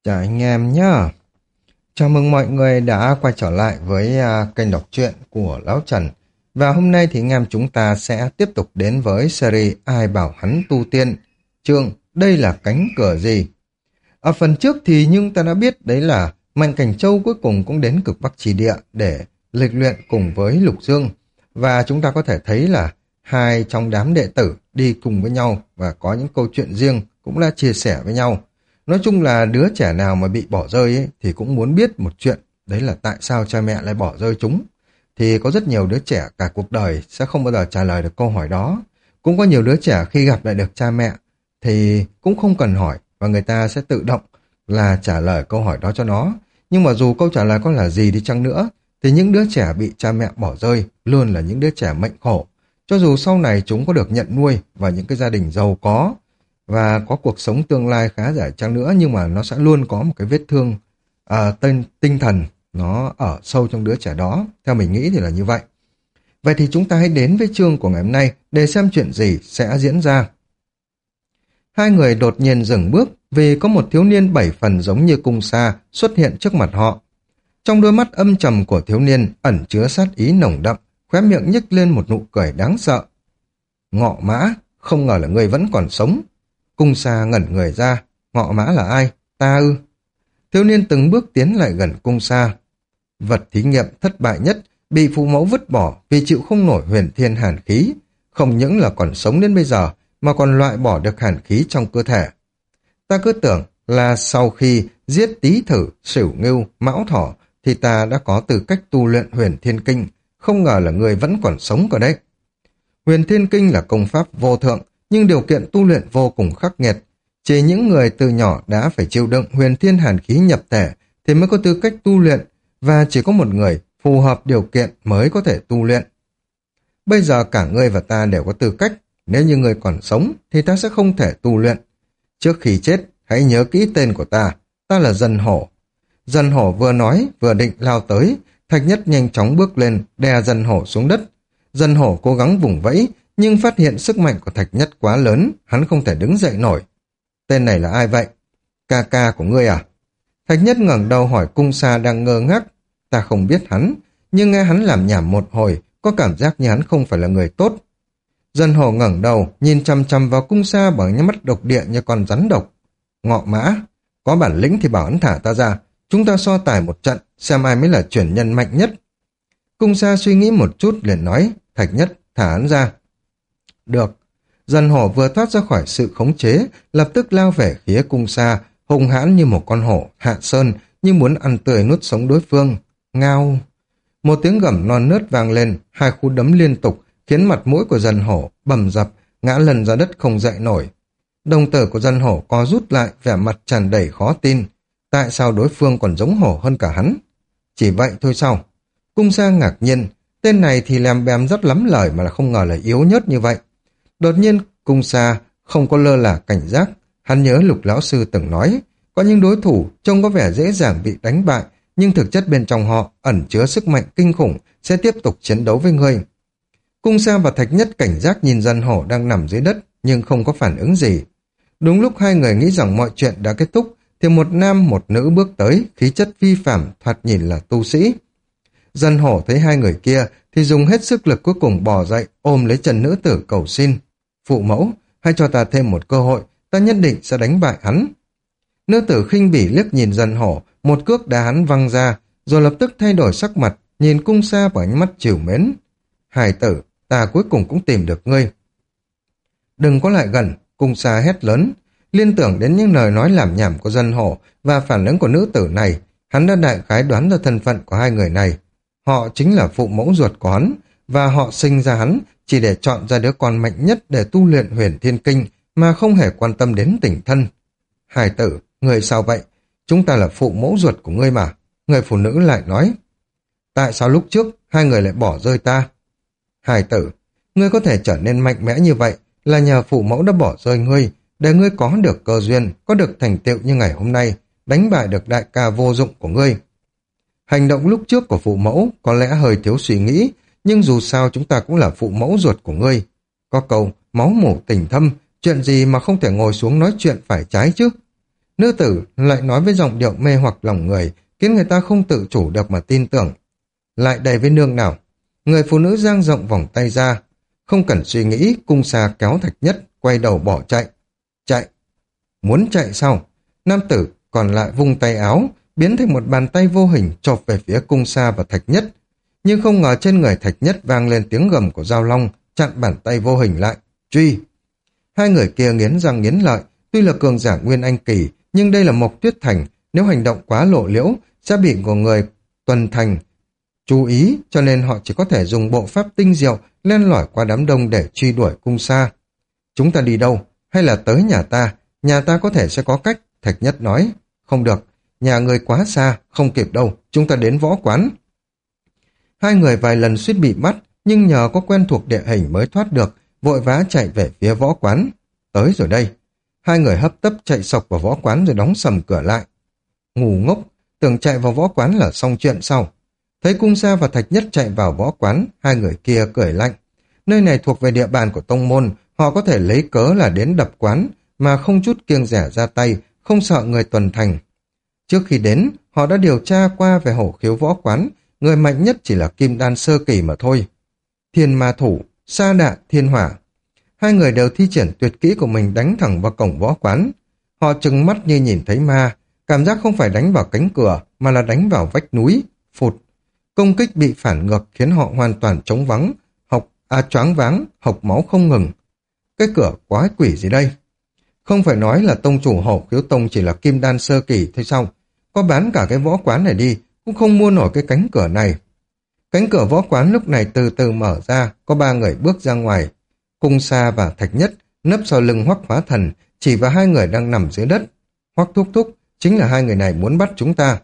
Chào anh em nhá. Chào mừng mọi người đã quay trở lại với kênh đọc truyện của Lão Trần. Và hôm nay thì anh em chúng ta sẽ tiếp tục đến với series Ai bảo hắn tu tiên. Chương Đây là cánh cửa gì? Ở phần trước thì nhưng ta đã biết đấy là Mạnh Cảnh Châu cuối cùng cũng đến cực Bắc Chỉ Địa để lịch luyện cùng với Lục Dương. Và chúng ta có thể thấy là hai trong đám đệ tử đi cùng với nhau và có những câu chuyện riêng cũng đã chia sẻ với nhau. Nói chung là đứa trẻ nào mà bị bỏ rơi ấy, thì cũng muốn biết một chuyện, đấy là tại sao cha mẹ lại bỏ rơi chúng. Thì có rất nhiều đứa trẻ cả cuộc đời sẽ không bao giờ trả lời được câu hỏi đó. Cũng có nhiều đứa trẻ khi gặp lại được cha mẹ thì cũng không cần hỏi và người ta sẽ tự động là trả lời câu hỏi đó cho nó. Nhưng mà dù câu trả lời có là gì đi chăng nữa thì những đứa trẻ bị cha mẹ bỏ rơi luôn là những đứa trẻ mệnh khổ. Cho dù sau này chúng có được nhận nuôi vào những cái gia đình giàu có và có cuộc sống tương lai khá giả chăng nữa, nhưng mà nó sẽ luôn có một cái vết thương tinh thần nó ở sâu trong đứa trẻ đó. Theo mình nghĩ thì là như vậy. Vậy thì chúng ta hãy đến với chương của ngày hôm nay để xem chuyện gì sẽ diễn ra. Hai người đột nhiên dừng bước vì có một thiếu niên 7 phần giống như cung sa xuất hiện trước mặt họ. Trong đôi mắt âm trầm của thiếu niên ẩn chứa sát ý nồng đậm, khóe miệng nhếch lên một nụ cười đáng sợ. Ngọ Mã, không ngờ là ngươi vẫn còn sống. Cung sa ngẩn người ra. Ngọ Mã là ai? Ta ư? Thiếu niên từng bước tiến lại gần cung sa. Vật thí nghiệm thất bại nhất, bị phụ mẫu vứt bỏ vì chịu không nổi huyền thiên hàn khí. Không những là còn sống đến bây giờ, mà còn loại bỏ được hàn khí trong cơ thể. Ta cứ tưởng là sau khi giết Tý Thử, Sửu Ngưu, Mão Thỏ, thì ta đã có tư cách tu luyện huyền thiên kinh. Không ngờ là người vẫn còn sống cơ đấy. Huyền thiên kinh là công pháp vô thượng, nhưng điều kiện tu luyện vô cùng khắc nghiệt. Chỉ những người từ nhỏ đã phải chịu đựng huyền thiên hàn khí nhập thể thì mới có tư cách tu luyện, và chỉ có một người phù hợp điều kiện mới có thể tu luyện. Bây giờ cả ngươi và ta đều có tư cách, nếu như ngươi còn sống thì ta sẽ không thể tu luyện. Trước khi chết, hãy nhớ kỹ tên của ta là Dân Hổ. Dân Hổ vừa nói vừa định lao tới, Thạch Nhất nhanh chóng bước lên đè Dân Hổ xuống đất. Dân Hổ cố gắng vùng vẫy, nhưng phát hiện sức mạnh của Thạch Nhất quá lớn, hắn không thể đứng dậy nổi. Tên này là ai vậy? Ca ca của ngươi à? Thạch Nhất ngẩng đầu hỏi cung sa đang ngơ ngác. Ta không biết hắn, nhưng nghe hắn làm nhảm một hồi, có cảm giác như hắn không phải là người tốt. Dân Hổ ngẩng đầu, nhìn chăm chăm vào cung sa bằng những mắt độc địa như con rắn độc. Ngọ Mã, có bản lĩnh thì bảo hắn thả ta ra, chúng ta so tài một trận, xem ai mới là chuyển nhân mạnh nhất. Cung sa suy nghĩ một chút liền nói, Thạch Nhất, thả hắn ra. Được. Dân Hổ vừa thoát ra khỏi sự khống chế, lập tức lao về phía cung sa, hung hãn như một con hổ hạ sơn, như muốn ăn tươi nuốt sống đối phương. Ngao. Một tiếng gầm non nớt vang lên, hai cú đấm liên tục, khiến mặt mũi của Dân Hổ bầm dập, ngã lăn ra đất không dậy nổi. Đồng tử của Dân Hổ co rút lại, vẻ mặt tràn đầy khó tin. Tại sao đối phương còn giống hổ hơn cả hắn? Chỉ vậy thôi sao? Cung sa ngạc nhiên, tên này thì lem bem rất lắm lời mà là không ngờ là yếu nhớt như vậy. Đột nhiên, cung sa không có lơ là cảnh giác. Hắn nhớ Lục lão sư từng nói, có những đối thủ trông có vẻ dễ dàng bị đánh bại, nhưng thực chất bên trong họ ẩn chứa sức mạnh kinh khủng, sẽ tiếp tục chiến đấu với ngươi. Cung sa và Thạch Nhất cảnh giác nhìn Dân Hổ đang nằm dưới đất, nhưng không có phản ứng gì. Đúng lúc hai người nghĩ rằng mọi chuyện đã kết thúc, thì một nam một nữ bước tới, khí chất phi phàm, thoạt nhìn là tu sĩ. Dân Hổ thấy hai người kia thì dùng hết sức lực cuối cùng bò dậy, ôm lấy chân nữ tử cầu xin. Phụ mẫu, hãy cho ta thêm một cơ hội, ta nhất định sẽ đánh bại hắn. Nữ tử khinh bỉ liếc nhìn Dân Hổ, một cước đá hắn văng ra, rồi lập tức thay đổi sắc mặt, nhìn cung sa bằng ánh mắt trìu mến. Hài tử, ta cuối cùng cũng tìm được ngươi. Đừng có lại gần, cung sa hét lớn. Liên tưởng đến những lời nói làm nhảm của Dân Hổ và phản ứng của nữ tử này, hắn đã đại khái đoán ra thân phận của hai người này. Họ chính là phụ mẫu ruột của hắn, và họ sinh ra hắn chỉ để chọn ra đứa con mạnh nhất để tu luyện huyền thiên kinh, mà không hề quan tâm đến tình thân. Hài tử, người sao vậy? Chúng ta là phụ mẫu ruột của ngươi mà. Người phụ nữ lại nói. Tại sao lúc trước hai người lại bỏ rơi ta? Hài tử, ngươi có thể trở nên mạnh mẽ như vậy là nhờ phụ mẫu đã bỏ rơi ngươi, để ngươi có được cơ duyên, có được thành tựu như ngày hôm nay, đánh bại được đại ca vô dụng của ngươi. Hành động lúc trước của phụ mẫu có lẽ hơi thiếu suy nghĩ, nhưng dù sao chúng ta cũng là phụ mẫu ruột của ngươi. Có câu, máu mủ tình thâm, chuyện gì mà không thể ngồi xuống nói chuyện phải trái chứ? Nữ tử lại nói với giọng điệu mê hoặc lòng người, khiến người ta không tự chủ được mà tin tưởng. Lại đây với nương nào. Người phụ nữ dang rộng vòng tay ra. Không cần suy nghĩ, cung xa kéo Thạch Nhất, quay đầu bỏ chạy. Chạy? Muốn chạy sao? Nam tử còn lại vung tay áo, biến thành một bàn tay vô hình chộp về phía cung xa và Thạch Nhất. Nhưng không ngờ trên người Thạch Nhất vang lên tiếng gầm của Giao Long, chặn bàn tay vô hình lại. Truy! Hai người kia nghiến răng nghiến lợi, tuy là cường giả Nguyên Anh Kỳ, nhưng đây là Mộc Tuyết Thành, nếu hành động quá lộ liễu, sẽ bị của người tuần thành chú ý, cho nên họ chỉ có thể dùng bộ pháp tinh diệu len lỏi qua đám đông để truy đuổi cung xa. Chúng ta đi đâu? Hay là tới nhà ta có thể sẽ có cách, Thạch Nhất nói. Không được, nhà người quá xa, không kịp đâu, chúng ta đến võ quán. Hai người vài lần suýt bị bắt, nhưng nhờ có quen thuộc địa hình mới thoát được, vội vã chạy về phía võ quán. Tới rồi đây. Hai người hấp tấp chạy sộc vào võ quán rồi đóng sầm cửa lại. Ngu ngốc, tưởng chạy vào võ quán là xong chuyện sau. Thấy cung sa và Thạch Nhất chạy vào võ quán, hai người kia cười lạnh. Nơi này thuộc về địa bàn của tông môn, họ có thể lấy cớ là đến đập quán, mà không chút kiêng dè ra tay, không sợ người tuần thành. Trước khi đến, họ đã điều tra qua về hổ khiếu võ quán, người mạnh nhất chỉ là kim đan sơ kỳ mà thôi. Thiên ma thủ, sa đạ, thiên hỏa. Hai người đều thi triển tuyệt kỹ của mình đánh thẳng vào cổng võ quán. Họ trừng mắt như nhìn thấy ma, cảm giác không phải đánh vào cánh cửa, mà là đánh vào vách núi. Phụt. Công kích bị phản ngược khiến họ hoàn toàn trống vắng, choáng váng, hộc máu không ngừng. Cái cửa quái quỷ gì đây? Không phải nói là tông chủ hổ khiếu tông chỉ là kim đan sơ kỳ thôi sao? Có bán cả cái võ quán này đi, cũng không mua nổi cái cánh cửa này. Cánh cửa võ quán lúc này từ từ mở ra, có ba người bước ra ngoài. Cung Sa và Thạch Nhất nấp sau lưng Hoắc Phá Thần, chỉ vào hai người đang nằm dưới đất. Hoắc thúc thúc, chính là hai người này muốn bắt chúng ta.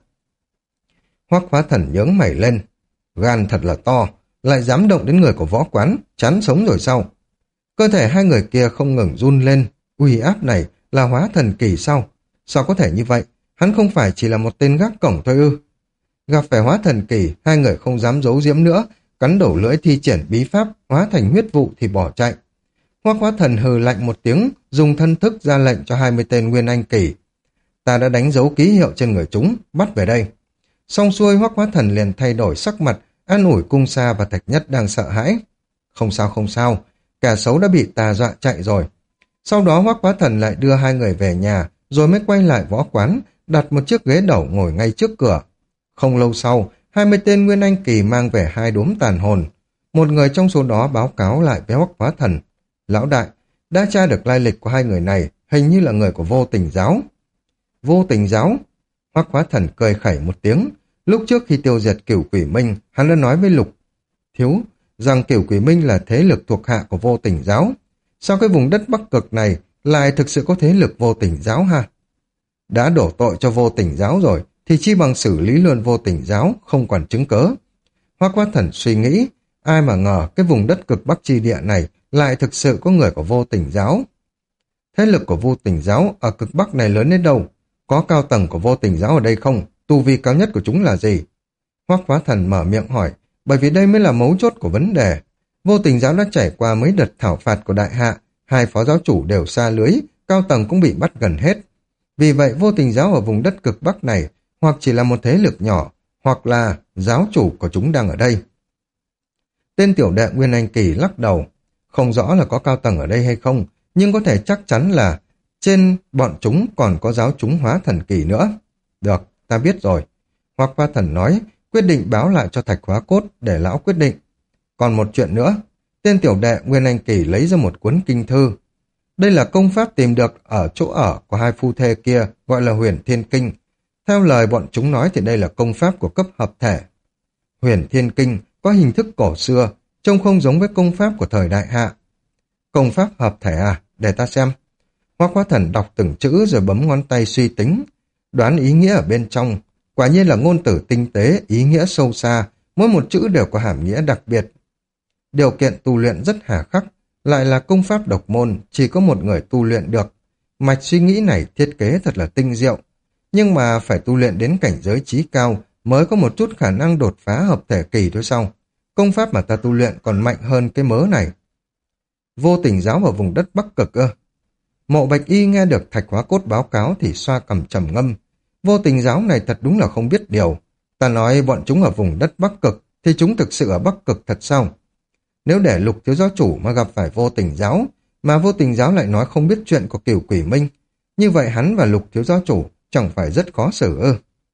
Hoắc Phá Thần nhướng mày lên. Gan thật là to, lại dám động đến người của võ quán, chán sống rồi sao? Cơ thể hai người kia không ngừng run lên. Uy áp này là hóa thần kỳ sao? Sao có thể như vậy? Hắn không phải chỉ là một tên gác cổng thôi ư? Gặp phải hóa thần kỳ, hai người không dám giấu giếm nữa, cắn đầu lưỡi thi triển bí pháp, hóa thành huyết vụ thì bỏ chạy. Hoắc Hóa Thần hừ lạnh một tiếng, dùng thân thức ra lệnh cho 20 tên Nguyên Anh kỳ. Ta đã đánh dấu ký hiệu trên người chúng, bắt về đây. Xong xuôi Hoắc Hóa Thần liền thay đổi sắc mặt, an ủi Cung Sa và Thạch Nhất đang sợ hãi. Không sao không sao, kẻ xấu đã bị ta dọa chạy rồi. Sau đó Hoắc Hóa Thần lại đưa hai người về nhà, rồi mới quay lại võ quán, đặt một chiếc ghế đầu ngồi ngay trước cửa. Không lâu sau, 20 tên Nguyên Anh kỳ mang về hai đốm tàn hồn. Một người trong số đó báo cáo lại với Hoắc Hóa Thần. Lão đại, đã tra được lai lịch của hai người này, hình như là người của Vô Tình giáo. Vô Tình giáo? Hoắc Hóa Thần cười khẩy một tiếng. Lúc trước khi tiêu diệt Cửu Quỷ Minh, hắn đã nói với Lục Thiếu rằng Cửu Quỷ Minh là thế lực thuộc hạ của Vô Tình giáo. Sao cái vùng đất Bắc Cực này lại thực sự có thế lực Vô Tình giáo ha? Đã đổ tội cho Vô Tình giáo rồi, thì chi bằng xử lý luôn Vô Tình giáo, không còn chứng cớ. Hoắc Hóa Thần suy nghĩ, ai mà ngờ cái vùng đất cực Bắc chi địa này lại thực sự có người của Vô Tình giáo. Thế lực của Vô Tình giáo ở cực Bắc này lớn đến đâu? Có cao tầng của Vô Tình giáo ở đây không? Tu vi cao nhất của chúng là gì? Hoắc Hóa Thần mở miệng hỏi, bởi vì đây mới là mấu chốt của vấn đề. Vô Tình giáo đã trải qua mấy đợt thảo phạt của đại hạ, hai phó giáo chủ đều xa lưới, cao tầng cũng bị bắt gần hết. Vì vậy Vô Tình giáo ở vùng đất cực Bắc này hoặc chỉ là một thế lực nhỏ, hoặc là giáo chủ của chúng đang ở đây. Tên tiểu đệ Nguyên Anh kỳ lắc đầu, không rõ là có cao tầng ở đây hay không, nhưng có thể chắc chắn là trên bọn chúng còn có giáo chúng hóa thần kỳ nữa. Được, ta biết rồi. Hoắc Phá Thần nói, quyết định báo lại cho Thạch Hóa Cốt để lão quyết định. Còn một chuyện nữa, tên tiểu đệ Nguyên Anh kỳ lấy ra một cuốn kinh thư. Đây là công pháp tìm được ở chỗ ở của hai phu thê kia, gọi là Huyền Thiên Kinh. Theo lời bọn chúng nói thì đây là công pháp của cấp hợp thể. Huyền Thiên Kinh có hình thức cổ xưa, trông không giống với công pháp của thời đại hạ. Công pháp hợp thể à? Để ta xem. Hoắc Hóa Thần đọc từng chữ rồi bấm ngón tay suy tính. Đoán ý nghĩa ở bên trong. Quả nhiên là ngôn từ tinh tế, ý nghĩa sâu xa, mỗi một chữ đều có hàm nghĩa đặc biệt. Điều kiện tu luyện rất hà khắc, lại là công pháp độc môn, chỉ có một người tu luyện được. Mạch suy nghĩ này thiết kế thật là tinh diệu. Nhưng mà phải tu luyện đến cảnh giới trí cao mới có một chút khả năng đột phá hợp thể kỳ thôi sao. Công pháp mà ta tu luyện còn mạnh hơn cái mớ này. Vô Tình giáo ở vùng đất Bắc Cực ư? Mộ Bạch Y nghe được Thạch Hóa Cốt báo cáo thì xoa cằm trầm ngâm. Vô Tình giáo này thật đúng là không biết điều. Ta nói bọn chúng ở vùng đất Bắc Cực thì chúng thực sự ở Bắc Cực thật sao? Nếu để Lục thiếu giáo chủ mà gặp phải Vô Tình giáo, mà Vô Tình giáo lại nói không biết chuyện của Cửu Quỷ Minh, như vậy hắn và Lục thiếu giáo chủ chẳng phải rất khó xử ư?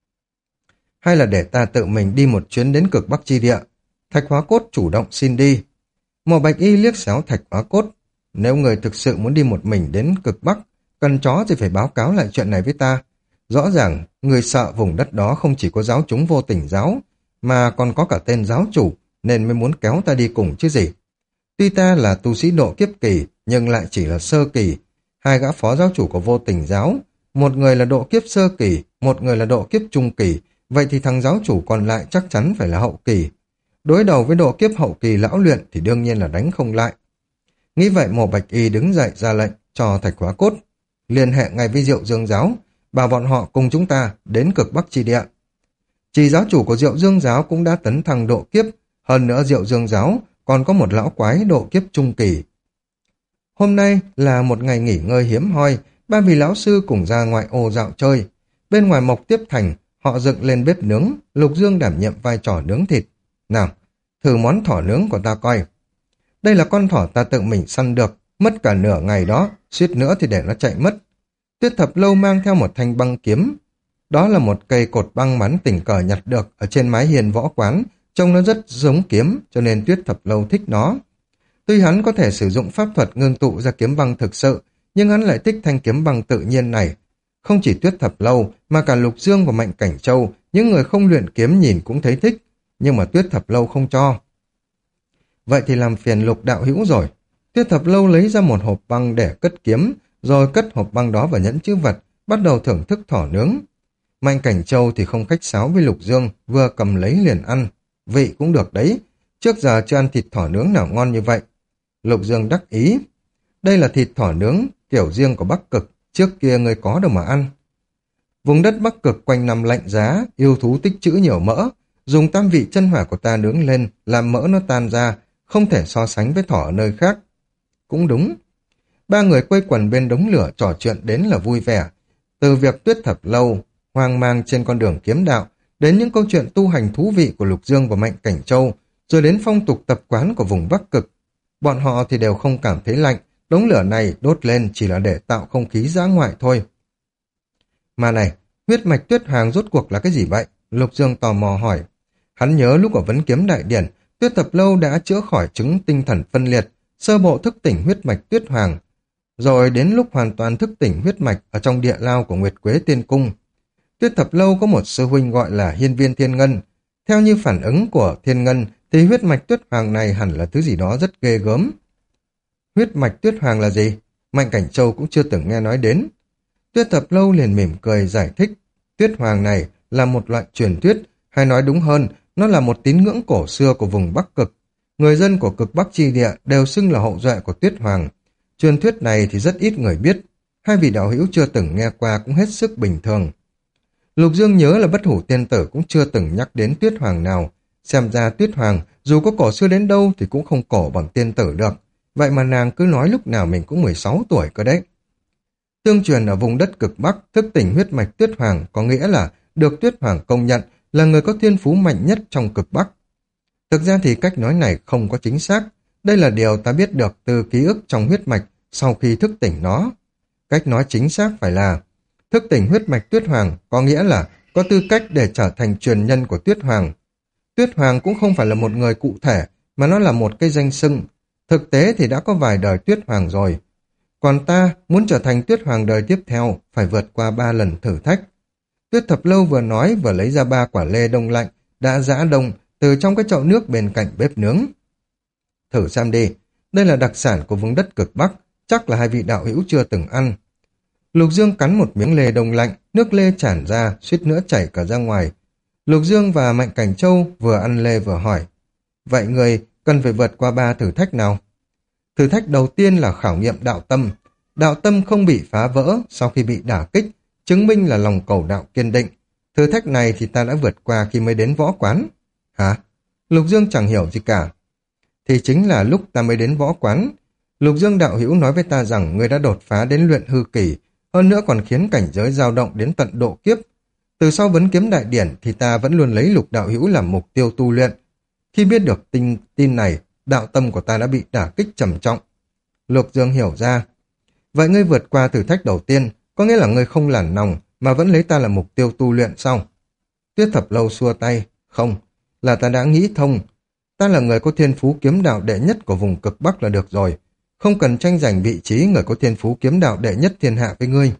Hay là để ta tự mình đi một chuyến đến Cực Bắc chi địa? Thạch Hóa Cốt chủ động xin đi. Mộ Bạch Y liếc xéo Thạch Hóa Cốt. Nếu người thực sự muốn đi một mình đến Cực Bắc, cần chó thì phải báo cáo lại chuyện này với ta. Rõ ràng, người sợ vùng đất đó không chỉ có giáo chúng Vô Tình giáo, mà còn có cả tên giáo chủ, nên mới muốn kéo ta đi cùng chứ gì. Tuy ta là tu sĩ độ kiếp kỳ, nhưng lại chỉ là sơ kỳ. Hai gã phó giáo chủ của Vô Tình giáo, một người là độ kiếp sơ kỳ, một người là độ kiếp trung kỳ, vậy thì thằng giáo chủ còn lại chắc chắn phải là hậu kỳ. Đối đầu với độ kiếp hậu kỳ lão luyện thì đương nhiên là đánh không lại. Nghĩ vậy Mộ Bạch Y đứng dậy ra lệnh cho Thạch Hóa Cốt liên hệ ngay với Diệu Dương giáo, bảo bọn họ cùng chúng ta đến Cực Bắc chi địa. Chỉ giáo chủ của Diệu Dương giáo cũng đã tấn thăng độ kiếp, hơn nữa Diệu Dương giáo còn có một lão quái độ kiếp trung kỳ. Hôm nay là một ngày nghỉ ngơi hiếm hoi, ba vị lão sư cùng ra ngoại ô dạo chơi. Bên ngoài Mộc Tiếp Thành, họ dựng lên bếp nướng, Lục Dương đảm nhiệm vai trò nướng thịt. Nào, thử món thỏ nướng của ta coi. Đây là con thỏ ta tự mình săn được, mất cả nửa ngày đó, suýt nữa thì để nó chạy mất. Tuyết Thập Lâu mang theo một thanh băng kiếm. Đó là một cây cột băng bắn tình cờ nhặt được ở trên mái hiên võ quán, trông nó rất giống kiếm, cho nên Tuyết Thập Lâu thích nó. Tuy hắn có thể sử dụng pháp thuật ngưng tụ ra kiếm băng thực sự, nhưng hắn lại thích thanh kiếm băng tự nhiên này. Không chỉ Tuyết Thập Lâu, mà cả Lục Dương và Mạnh Cảnh Châu, những người không luyện kiếm nhìn cũng thấy thích, nhưng mà Tuyết Thập Lâu không cho. Vậy thì làm phiền Lục đạo hữu rồi. Tuyết Thập Lâu lấy ra một hộp băng để cất kiếm, rồi cất hộp băng đó vào nhẫn chữ vật, bắt đầu thưởng thức thỏ nướng. Mạnh Cảnh Châu thì không khách sáo với Lục Dương, vừa cầm lấy liền ăn. Vị cũng được đấy, trước giờ chưa ăn thịt thỏ nướng nào ngon như vậy. Lục Dương đắc ý. Đây là thịt thỏ nướng, kiểu riêng của Bắc Cực, trước kia người có đâu mà ăn. Vùng đất Bắc Cực quanh năm lạnh giá, yêu thú tích trữ nhiều mỡ, dùng tam vị chân hỏa của ta nướng lên, làm mỡ nó tan ra, không thể so sánh với thỏ ở nơi khác. Cũng đúng. Ba người quây quần bên đống lửa trò chuyện đến là vui vẻ. Từ việc Tuyết Thập Lâu, hoang mang trên con đường kiếm đạo, đến những câu chuyện tu hành thú vị của Lục Dương và Mạnh Cảnh Châu, rồi đến phong tục tập quán của vùng Bắc Cực. Bọn họ thì đều không cảm thấy lạnh, đống lửa này đốt lên chỉ là để tạo không khí dã ngoại thôi. Mà này, huyết mạch Tuyết Hoàng rốt cuộc là cái gì vậy? Lục Dương tò mò hỏi. Hắn nhớ lúc ở Vấn Kiếm Đại Điển, Tuyết Thập Lâu đã chữa khỏi chứng tinh thần phân liệt, sơ bộ thức tỉnh huyết mạch Tuyết Hoàng, rồi đến lúc hoàn toàn thức tỉnh huyết mạch ở trong địa lao của Nguyệt Quế Tiên Cung. Tuyết Thập Lâu có một sư huynh gọi là Hiên Viên Thiên Ngân. Theo như phản ứng của Thiên Ngân thì huyết mạch Tuyết Hoàng này hẳn là thứ gì đó rất ghê gớm. Huyết mạch Tuyết Hoàng là gì? Mạnh Cảnh Châu cũng chưa từng nghe nói đến. Tuyết Thập Lâu liền mỉm cười giải thích. Tuyết Hoàng này là một loại truyền thuyết, hay nói đúng hơn, nó là một tín ngưỡng cổ xưa của vùng Bắc Cực. Người dân của Cực Bắc chi địa đều xưng là hậu duệ của Tuyết Hoàng. Truyền thuyết này thì rất ít người biết. Hai vị đạo hữu chưa từng nghe qua cũng hết sức bình thường. Lục Dương nhớ là Bất Hủ Tiên Tử cũng chưa từng nhắc đến Tuyết Hoàng nào. Xem ra Tuyết Hoàng dù có cổ xưa đến đâu thì cũng không cổ bằng tiên tử được. Vậy mà nàng cứ nói lúc nào mình cũng 16 tuổi cơ đấy. Tương truyền ở vùng đất Cực Bắc, thức tỉnh huyết mạch Tuyết Hoàng có nghĩa là được Tuyết Hoàng công nhận là người có thiên phú mạnh nhất trong Cực Bắc. Thực ra thì cách nói này không có chính xác. Đây là điều ta biết được từ ký ức trong huyết mạch sau khi thức tỉnh nó. Cách nói chính xác phải là thức tỉnh huyết mạch Tuyết Hoàng có nghĩa là có tư cách để trở thành truyền nhân của Tuyết Hoàng. Tuyết Hoàng cũng không phải là một người cụ thể, mà nó là một cái danh xưng. Thực tế thì đã có vài đời Tuyết Hoàng rồi. Còn ta muốn trở thành Tuyết Hoàng đời tiếp theo phải vượt qua 3 lần thử thách. Tuyết Thập Lâu vừa nói vừa lấy ra 3 quả lê đông lạnh đã giã đông từ trong cái chậu nước bên cạnh bếp nướng. Thử xem đi, đây là đặc sản của vùng đất Cực Bắc, chắc là hai vị đạo hữu chưa từng ăn. Lục Dương cắn một miếng lê đông lạnh, nước lê tràn ra, suýt nữa chảy cả ra ngoài. Lục Dương và Mạnh Cảnh Châu vừa ăn lê vừa hỏi, vậy người cần phải vượt qua 3 thử thách nào? Thử thách đầu tiên là khảo nghiệm đạo tâm. Đạo tâm không bị phá vỡ sau khi bị đả kích, chứng minh là lòng cầu đạo kiên định. Thử thách này thì ta đã vượt qua khi mới đến võ quán. Hả? Lục Dương chẳng hiểu gì cả. Thì chính là lúc ta mới đến võ quán. Lục Dương đạo hữu nói với ta rằng ngươi đã đột phá đến luyện hư kỳ, hơn nữa còn khiến cảnh giới dao động đến tận độ kiếp. Từ sau vấn kiếm đại điển thì ta vẫn luôn lấy Lục đạo hữu làm mục tiêu tu luyện. Khi biết được tin này, đạo tâm của ta đã bị đả kích trầm trọng. Lục Dương hiểu ra. Vậy ngươi vượt qua thử thách đầu tiên, có nghĩa là ngươi không lản lòng mà vẫn lấy ta làm mục tiêu tu luyện sao? Tuyết Thập Lâu xua tay. Không, là ta đã nghĩ thông. Ta là người có thiên phú kiếm đạo đệ nhất của vùng cực Bắc là được rồi. Không cần tranh giành vị trí người có thiên phú kiếm đạo đệ nhất thiên hạ với ngươi.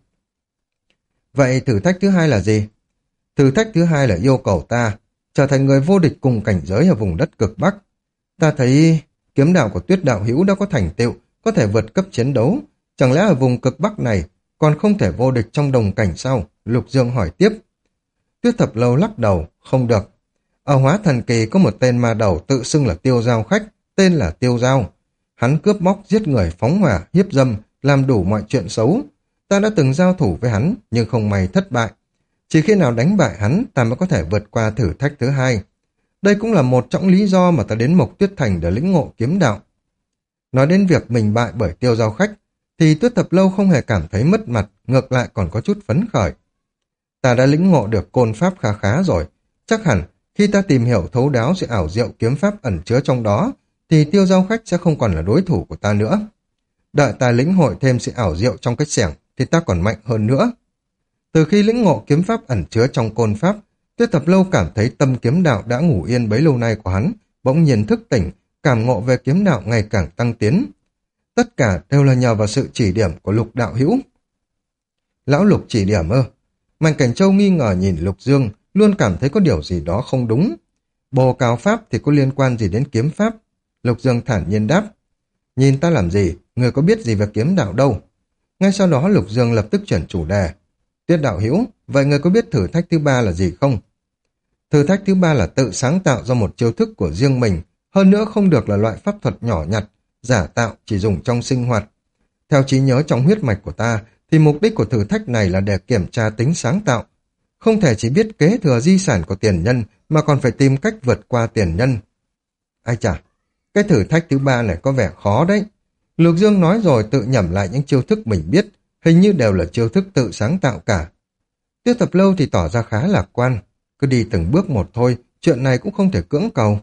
Vậy thử thách thứ hai là gì? Thử thách thứ hai là yêu cầu ta trở thành người vô địch cùng cảnh giới ở vùng đất cực Bắc. Ta thấy kiếm đạo của Tuyết đạo hữu đã có thành tựu, có thể vượt cấp chiến đấu. Chẳng lẽ ở vùng cực Bắc này còn không thể vô địch trong đồng cảnh sao? Lục Dương hỏi tiếp. Tuyết Thập Lâu lắc đầu, không được. Ở Hóa Thần Kỳ có một tên ma đầu tự xưng là Tiêu Giao Khách, tên là Tiêu Giao. Hắn cướp bóc, giết người, phóng hỏa, hiếp dâm, làm đủ mọi chuyện xấu. Ta đã từng giao thủ với hắn, nhưng không may thất bại. Chỉ khi nào đánh bại hắn, ta mới có thể vượt qua thử thách thứ hai. Đây cũng là một trong lý do mà ta đến Mộc Tuyết Thành để lĩnh ngộ kiếm đạo. Nói đến việc mình bại bởi Tiêu Giao Khách, thì Tuyết Thập Lâu không hề cảm thấy mất mặt, ngược lại còn có chút phấn khởi. Ta đã lĩnh ngộ được côn pháp khá khá rồi. Chắc hẳn, khi ta tìm hiểu thấu đáo sự ảo diệu kiếm pháp ẩn chứa trong đó, thì Tiêu Giao Khách sẽ không còn là đối thủ của ta nữa. Đợi ta lĩnh hội thêm sự ảo diệu trong cái xẻng, thì ta còn mạnh hơn nữa. Từ khi lĩnh ngộ kiếm pháp ẩn chứa trong côn pháp, Tuyết Thập Lâu cảm thấy tâm kiếm đạo đã ngủ yên bấy lâu nay của hắn, bỗng nhiên thức tỉnh, cảm ngộ về kiếm đạo ngày càng tăng tiến. Tất cả đều là nhờ vào sự chỉ điểm của Lục đạo hữu. Lão Lục chỉ điểm ơ? Mạnh Cảnh Châu nghi ngờ nhìn Lục Dương, luôn cảm thấy có điều gì đó không đúng. Bồ cáo pháp thì có liên quan gì đến kiếm pháp? Lục Dương thản nhiên đáp. Nhìn ta làm gì, người có biết gì về kiếm đạo đâu. Ngay sau đó Lục Dương lập tức chuyển chủ đề. Tuyết đạo hữu, vậy người có biết thử thách thứ ba là gì không? Thử thách thứ ba là tự sáng tạo ra một chiêu thức của riêng mình, hơn nữa không được là loại pháp thuật nhỏ nhặt, giả tạo chỉ dùng trong sinh hoạt. Theo trí nhớ trong huyết mạch của ta, thì mục đích của thử thách này là để kiểm tra tính sáng tạo. Không thể chỉ biết kế thừa di sản của tiền nhân, mà còn phải tìm cách vượt qua tiền nhân. Ai chà, cái thử thách thứ ba này có vẻ khó đấy. Lục Dương nói rồi tự nhẩm lại những chiêu thức mình biết, hình như đều là chiêu thức tự sáng tạo cả. Tuyết Thập Lâu thì tỏ ra khá lạc quan, cứ đi từng bước một thôi, chuyện này cũng không thể cưỡng cầu.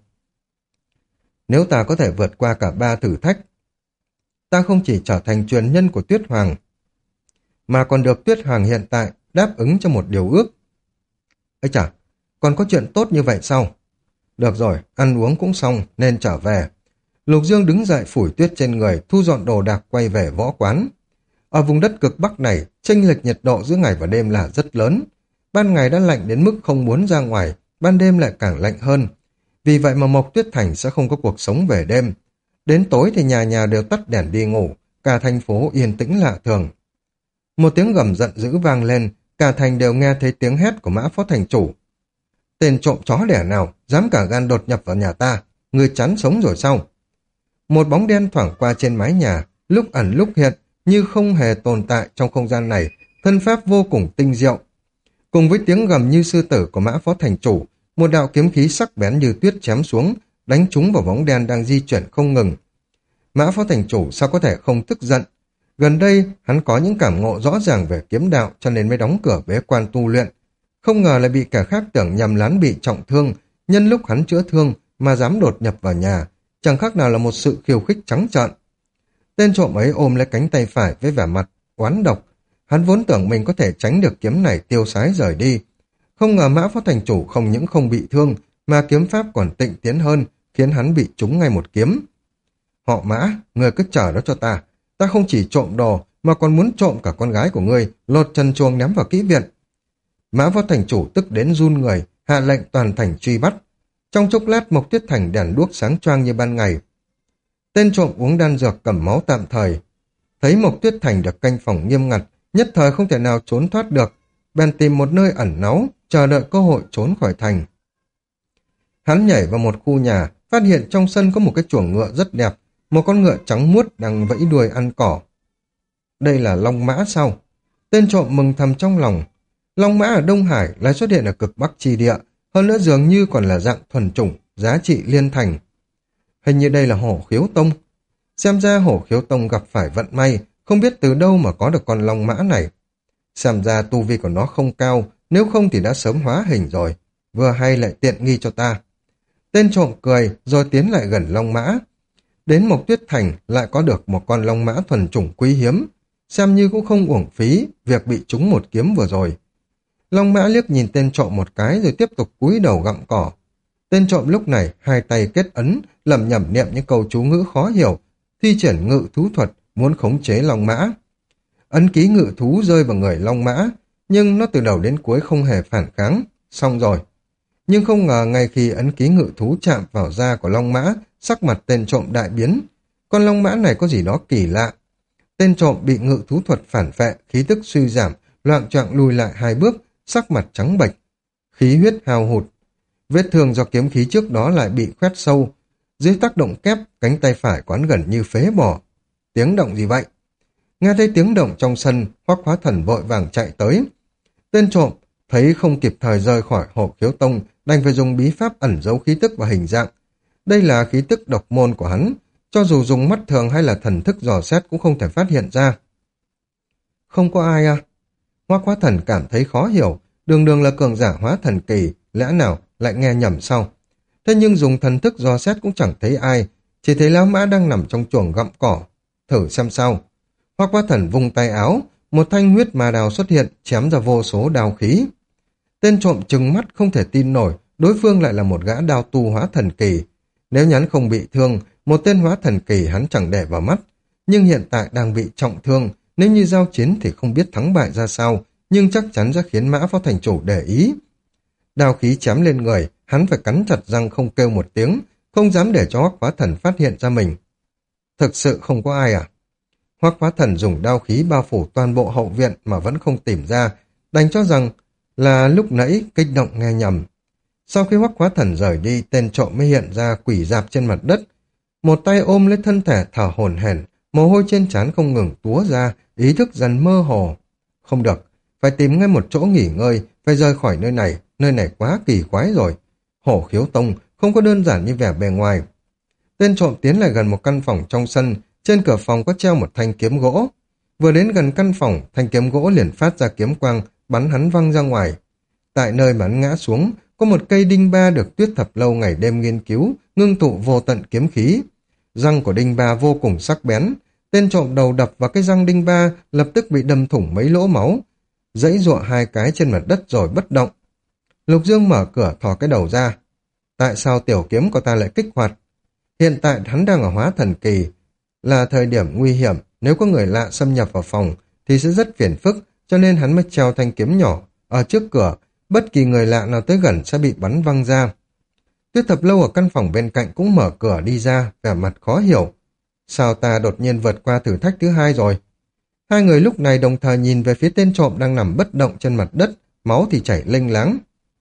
Nếu ta có thể vượt qua cả ba thử thách, ta không chỉ trở thành truyền nhân của Tuyết Hoàng, mà còn được Tuyết Hoàng hiện tại đáp ứng cho một điều ước. Ây chà, còn có chuyện tốt như vậy sao? Được rồi, ăn uống cũng xong, nên trở về. Lục Dương đứng dậy phủi tuyết trên người, thu dọn đồ đạc quay về võ quán. Ở vùng đất cực Bắc này, chênh lệch nhiệt độ giữa ngày và đêm là rất lớn. Ban ngày đã lạnh đến mức không muốn ra ngoài, ban đêm lại càng lạnh hơn. Vì vậy mà Mộc Tuyết Thành sẽ không có cuộc sống về đêm. Đến tối thì nhà nhà đều tắt đèn đi ngủ, cả thành phố yên tĩnh lạ thường. Một tiếng gầm giận dữ vang lên, cả thành đều nghe thấy tiếng hét của Mã Phó Thành Chủ. Tên trộm chó đẻ nào, dám cả gan đột nhập vào nhà ta, người chán sống rồi sao? Một bóng đen thoảng qua trên mái nhà, lúc ẩn lúc hiện, như không hề tồn tại trong không gian này, thân pháp vô cùng tinh diệu. Cùng với tiếng gầm như sư tử của Mã Phó Thành Chủ, một đạo kiếm khí sắc bén như tuyết chém xuống, đánh trúng vào bóng đen đang di chuyển không ngừng. Mã Phó Thành Chủ sao có thể không tức giận? Gần đây, hắn có những cảm ngộ rõ ràng về kiếm đạo cho nên mới đóng cửa bế quan tu luyện. Không ngờ lại bị kẻ khác tưởng nhầm lán bị trọng thương, nhân lúc hắn chữa thương mà dám đột nhập vào nhà, chẳng khác nào là một sự khiêu khích trắng trợn. Tên trộm ấy ôm lấy cánh tay phải với vẻ mặt oán độc. Hắn vốn tưởng mình có thể tránh được kiếm này tiêu sái rời đi. Không ngờ Mã Phó Thành Chủ không những không bị thương, mà kiếm pháp còn tịnh tiến hơn, khiến hắn bị trúng ngay một kiếm. Họ Mã, người cứ chờ đó cho ta. Ta không chỉ trộm đồ, mà còn muốn trộm cả con gái của ngươi, lột chân chuông ném vào kỹ viện. Mã Phó Thành Chủ tức đến run người, hạ lệnh toàn thành truy bắt. Trong chốc lát Mộc Tuyết Thành đèn đuốc sáng choang như ban ngày. Tên trộm uống đan dược cầm máu tạm thời. Thấy Mộc Tuyết Thành được canh phòng nghiêm ngặt, nhất thời không thể nào trốn thoát được, bèn tìm một nơi ẩn náu, chờ đợi cơ hội trốn khỏi thành. Hắn nhảy vào một khu nhà, phát hiện trong sân có một cái chuồng ngựa rất đẹp, một con ngựa trắng muốt đang vẫy đuôi ăn cỏ. Đây là Long Mã sao? Tên trộm mừng thầm trong lòng. Long Mã ở Đông Hải lại xuất hiện ở cực Bắc chi địa, hơn nữa dường như còn là dạng thuần chủng, giá trị liên thành. Hình như đây là Hổ Khiếu Tông. Xem ra Hổ Khiếu Tông gặp phải vận may, không biết từ đâu mà có được con long mã này. Xem ra tu vi của nó không cao, nếu không thì đã sớm hóa hình rồi. Vừa hay lại tiện nghi cho ta. Tên trộm cười rồi tiến lại gần long mã. Đến Mộc Tuyết Thành lại có được một con long mã thuần chủng quý hiếm. Xem như cũng không uổng phí việc bị trúng một kiếm vừa rồi. Long mã liếc nhìn tên trộm một cái rồi tiếp tục cúi đầu gặm cỏ. Tên trộm lúc này hai tay kết ấn, lẩm nhẩm niệm những câu chú ngữ khó hiểu, thi triển ngự thú thuật muốn khống chế long mã. Ấn ký ngự thú rơi vào người long mã, nhưng nó từ đầu đến cuối không hề phản kháng. Xong rồi. Nhưng không ngờ ngay khi ấn ký ngự thú chạm vào da của long mã, sắc mặt tên trộm đại biến. Con long mã này có gì đó kỳ lạ. Tên trộm bị ngự thú thuật phản phệ, khí tức suy giảm, loạng choạng lùi lại 2 bước, sắc mặt trắng bệch, khí huyết hao hụt. Vết thương do kiếm khí trước đó lại bị khoét sâu. Dưới tác động kép, cánh tay phải quán gần như phế bỏ. Tiếng động gì vậy? Nghe thấy tiếng động trong sân, Hoắc Hóa Thần vội vàng chạy tới. Tên trộm thấy không kịp thời rời khỏi Hổ Khiếu Tông, đành phải dùng bí pháp ẩn giấu khí tức và hình dạng. Đây là khí tức độc môn của hắn, cho dù dùng mắt thường hay là thần thức dò xét cũng không thể phát hiện ra. Không có ai à? Hoắc Hóa Thần cảm thấy khó hiểu, đường đường là cường giả hóa thần kỳ, lẽ nào lại nghe nhầm sau. Thế nhưng dùng thần thức dò xét cũng chẳng thấy ai, chỉ thấy lão mã đang nằm trong chuồng gặm cỏ. Thử xem sao. Hoắc Hóa Thần vung tay áo, một thanh huyết ma đao xuất hiện, chém ra vô số đao khí. Tên trộm trừng mắt không thể tin nổi, đối phương lại là một gã đao tu hóa thần kỳ. Nếu nhắn không bị thương, một tên hóa thần kỳ hắn chẳng để vào mắt. Nhưng hiện tại đang bị trọng thương, nếu như giao chiến thì không biết thắng bại ra sao, nhưng chắc chắn sẽ khiến Mã Phó Thành Chủ để ý. Đao khí chém lên người, hắn phải cắn chặt răng không kêu một tiếng, không dám để cho Hoắc Hóa Thần phát hiện ra mình. Thực sự không có ai à? Hoắc Hóa Thần dùng đao khí bao phủ toàn bộ hậu viện mà vẫn không tìm ra, đành cho rằng là lúc nãy kích động nghe nhầm. Sau khi Hoắc Hóa Thần rời đi, tên trộm mới hiện ra quỷ dạp trên mặt đất. Một tay ôm lấy thân thể thở hổn hển, mồ hôi trên trán không ngừng túa ra, ý thức dần mơ hồ. Không được, phải tìm ngay một chỗ nghỉ ngơi, phải rời khỏi nơi này quá kỳ quái rồi. Hổ Khiếu Tông không có đơn giản như vẻ bề ngoài. Tên trộm tiến lại gần một căn phòng trong sân, trên cửa phòng có treo một thanh kiếm gỗ. Vừa đến gần căn phòng, thanh kiếm gỗ liền phát ra kiếm quang, bắn hắn văng ra ngoài. Tại nơi mà hắn ngã xuống, có một cây đinh ba được Tuyết Thập Lâu ngày đêm nghiên cứu, ngưng tụ vô tận kiếm khí. Răng của đinh ba vô cùng sắc bén, tên trộm đầu đập vào cái răng đinh ba lập tức bị đâm thủng mấy lỗ máu, giãy giụa 2 cái trên mặt đất rồi bất động. Lục Dương mở cửa thò cái đầu ra. Tại sao tiểu kiếm của ta lại kích hoạt? Hiện tại hắn đang ở hóa thần kỳ, là thời điểm nguy hiểm, nếu có người lạ xâm nhập vào phòng thì sẽ rất phiền phức, cho nên hắn mới treo thanh kiếm nhỏ ở trước cửa, bất kỳ người lạ nào tới gần sẽ bị bắn văng ra. Tuyết Thập Lâu ở căn phòng bên cạnh cũng mở cửa đi ra, vẻ mặt khó hiểu. Sao ta đột nhiên vượt qua thử thách thứ 2 rồi? Hai người lúc này đồng thời nhìn về phía tên trộm đang nằm bất động trên mặt đất, máu thì chảy lênh láng.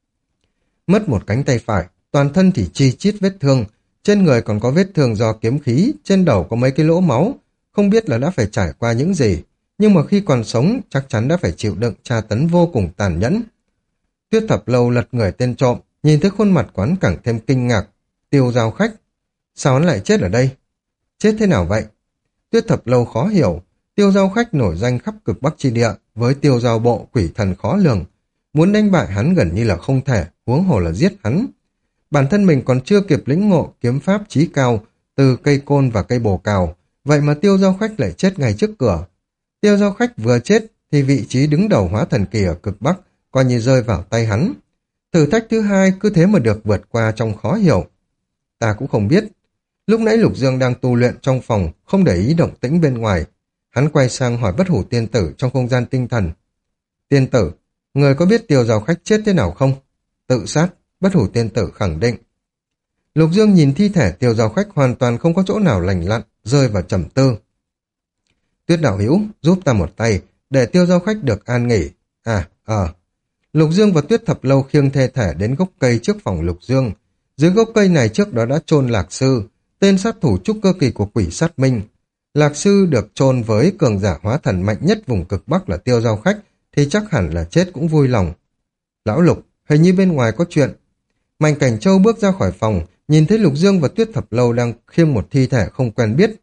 Mất một cánh tay phải, toàn thân thì chi chít vết thương, trên người còn có vết thương do kiếm khí, trên đầu có mấy cái lỗ máu, không biết là đã phải trải qua những gì, nhưng mà khi còn sống chắc chắn đã phải chịu đựng tra tấn vô cùng tàn nhẫn. Tuyết Thập Lâu lật người tên trộm, nhìn thấy khuôn mặt quán càng thêm kinh ngạc. Tiêu Giao Khách, sao hắn lại chết ở đây? Chết thế nào vậy? Tuyết Thập Lâu khó hiểu. Tiêu Giao Khách nổi danh khắp cực Bắc chi địa, với Tiêu Giao bộ quỷ thần khó lường, muốn đánh bại hắn gần như là không thể, huống hồ là giết hắn. Bản thân mình còn chưa kịp lĩnh ngộ kiếm pháp chí cao từ cây côn và cây bồ cào, vậy mà Tiêu Giao Khách lại chết ngay trước cửa. Tiêu Giao Khách vừa chết thì vị trí đứng đầu hóa thần kỳ ở cực Bắc coi như rơi vào tay hắn. Thử thách thứ 2 cứ thế mà được vượt qua trong khó hiểu. Ta cũng không biết. Lúc nãy Lục Dương đang tu luyện trong phòng, không để ý động tĩnh bên ngoài. Hắn quay sang hỏi Bất Hủ Tiên Tử trong không gian tinh thần. Tiên Tử, người có biết Tiêu Giao Khách chết thế nào không? Tự sát, Bất Hủ Tiên Tử khẳng định. Lục Dương nhìn thi thể Tiêu Giao Khách hoàn toàn không có chỗ nào lành lặn, rơi vào trầm tư. Tuyết đạo hữu, giúp ta một tay, để Tiêu Giao Khách được an nghỉ. Lục Dương và Tuyết Thập Lâu khiêng thi thể đến gốc cây trước phòng Lục Dương. Dưới gốc cây này trước đó đã chôn Lạc Sư, tên sát thủ trúc cơ kỳ của Quỷ Sát Minh. Lạc Sư được chôn với cường giả hóa thần mạnh nhất vùng cực Bắc là Tiêu Giao Khách, thì chắc hẳn là chết cũng vui lòng. Lão Lục, hình như bên ngoài có chuyện. Mạnh Cảnh Châu bước ra khỏi phòng, nhìn thấy Lục Dương và Tuyết Thập Lâu đang khiêng một thi thể không quen biết.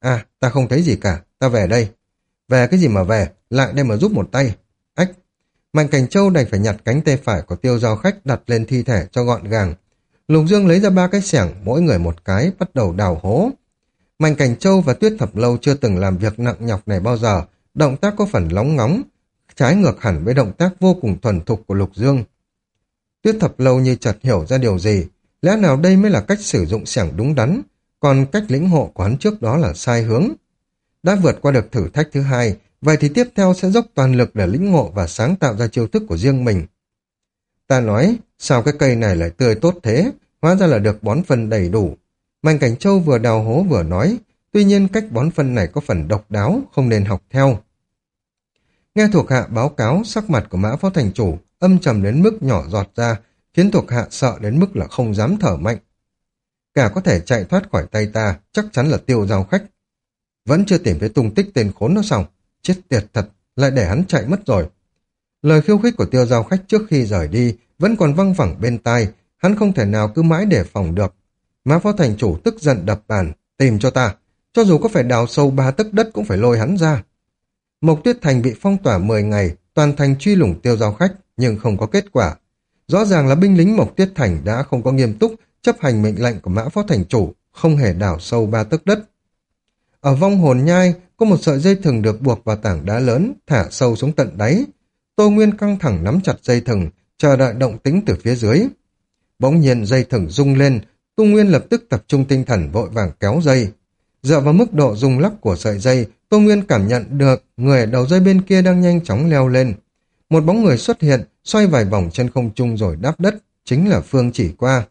À, ta không thấy gì cả, ta về đây. Về cái gì mà về, lại đây mà giúp một tay. Ách! Mạnh Cảnh Châu đành phải nhặt cánh tay phải của Tiêu Giao Khách đặt lên thi thể cho gọn gàng. Lục Dương lấy ra 3 cái xẻng, mỗi người một cái, bắt đầu đào hố. Mạnh Cảnh Châu và Tuyết Thập Lâu chưa từng làm việc nặng nhọc này bao giờ, động tác có phần lóng ngóng, trái ngược hẳn với động tác vô cùng thuần thục của Lục Dương. Tuyết Thập Lâu như chợt hiểu ra điều gì, lẽ nào đây mới là cách sử dụng xẻng đúng đắn, còn cách lĩnh ngộ của hắn trước đó là sai hướng. Đã vượt qua được thử thách thứ hai, vậy thì tiếp theo sẽ dốc toàn lực để lĩnh ngộ và sáng tạo ra chiêu thức của riêng mình. Ta nói, sao cái cây này lại tươi tốt thế, hóa ra là được bón phân đầy đủ. Mạnh Cảnh Châu vừa đào hố vừa nói, tuy nhiên cách bón phân này có phần độc đáo, không nên học theo. Nghe thuộc hạ báo cáo, sắc mặt của Mã Phó Thành Chủ âm trầm đến mức nhỏ giọt ra, khiến thuộc hạ sợ đến mức là không dám thở mạnh. Cả có thể chạy thoát khỏi tay ta, chắc chắn là Tiêu Giao Khách. Vẫn chưa tìm thấy tung tích tên khốn nó xong, chết tiệt thật, lại để hắn chạy mất rồi. Lời khiêu khích của Tiêu Giao Khách trước khi rời đi vẫn còn văng vẳng bên tai, hắn không thể nào cứ mãi đề phòng được. Mã Phó Thành Chủ tức giận đập bàn, tìm cho ta, cho dù có phải đào sâu 3 tấc đất cũng phải lôi hắn ra. Mộc Tuyết Thành bị phong tỏa 10 ngày, toàn thành truy lùng Tiêu Giao Khách, nhưng không có kết quả. Rõ ràng là binh lính Mộc Tuyết Thành đã không có nghiêm túc chấp hành mệnh lệnh của Mã Phó Thành Chủ, không hề đào sâu 3 tấc đất. Ở vong hồn nhai, có một sợi dây thừng được buộc vào tảng đá lớn, thả sâu xuống tận đáy. Tô Nguyên căng thẳng nắm chặt dây thừng, chờ đợi động tĩnh từ phía dưới. Bỗng nhiên dây thừng rung lên, Tô Nguyên lập tức tập trung tinh thần vội vàng kéo dây. Dựa vào mức độ rung lắc của sợi dây, Tô Nguyên cảm nhận được người ở đầu dây bên kia đang nhanh chóng leo lên. Một bóng người xuất hiện, xoay vài vòng trên không trung rồi đáp đất, chính là Phương Chỉ Qua.